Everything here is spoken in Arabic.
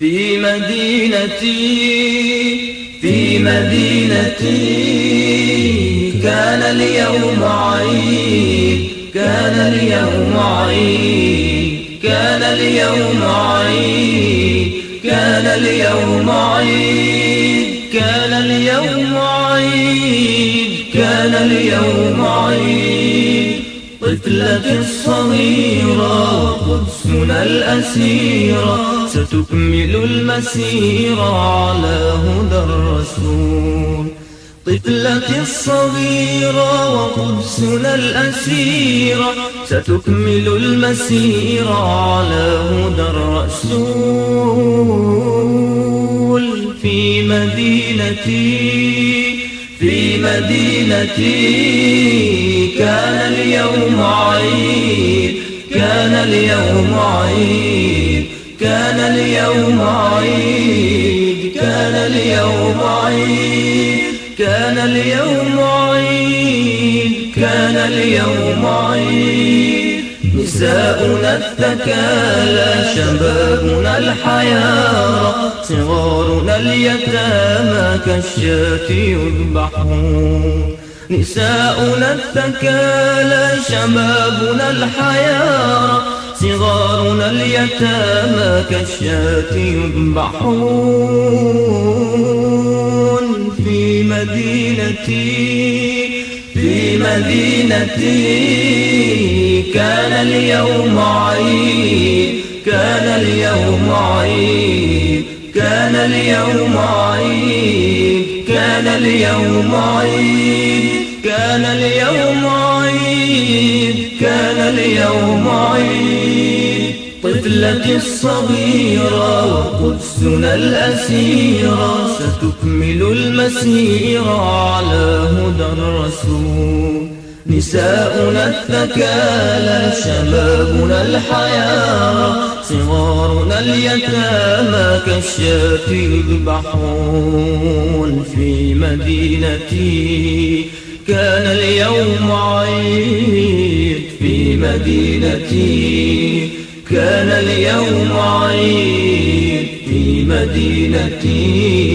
في مدينتي كان اليوم عيد، كان اليوم عيد، كان اليوم عيد، كان اليوم عيد، كان اليوم عيد، كان اليوم عيد. طفلتي الصغيرة قدسنا الأسيرة ستكمل المسيرة على هدى الرسول. طفلتي الصغيرة وقدسنا الأسيرة ستكمل المسيرة على هدى الرسول. في مدينتي كان اليوم عيد، كان اليوم عيد، كان اليوم عيد، كان اليوم عيد، كان اليوم عيد، كان اليوم عيد. نساؤنا الثكالى، شبابنا الحيارى، صغارنا اليتامى كالشاة يذبحون. نساؤنا الثكالى، شبابنا الحيارى، صغارنا اليتامى كالشاة يذبحون. في مدينتي كان اليوم عيد، كان اليوم عيد، كان اليوم عيد، كان اليوم عيد، كان اليوم عيد، كان اليوم عيد. طفلتي الصغيرة وقدسنا الأسيرة ستكمل المسيرة على هدى الرسول. نساؤنا الثكالى، شبابنا الحيارى، صغارنا اليتامى كالشاة يذبحون. في مدينتي كان اليوم عيد، في مدينتي كان اليوم عيد، في مدينتي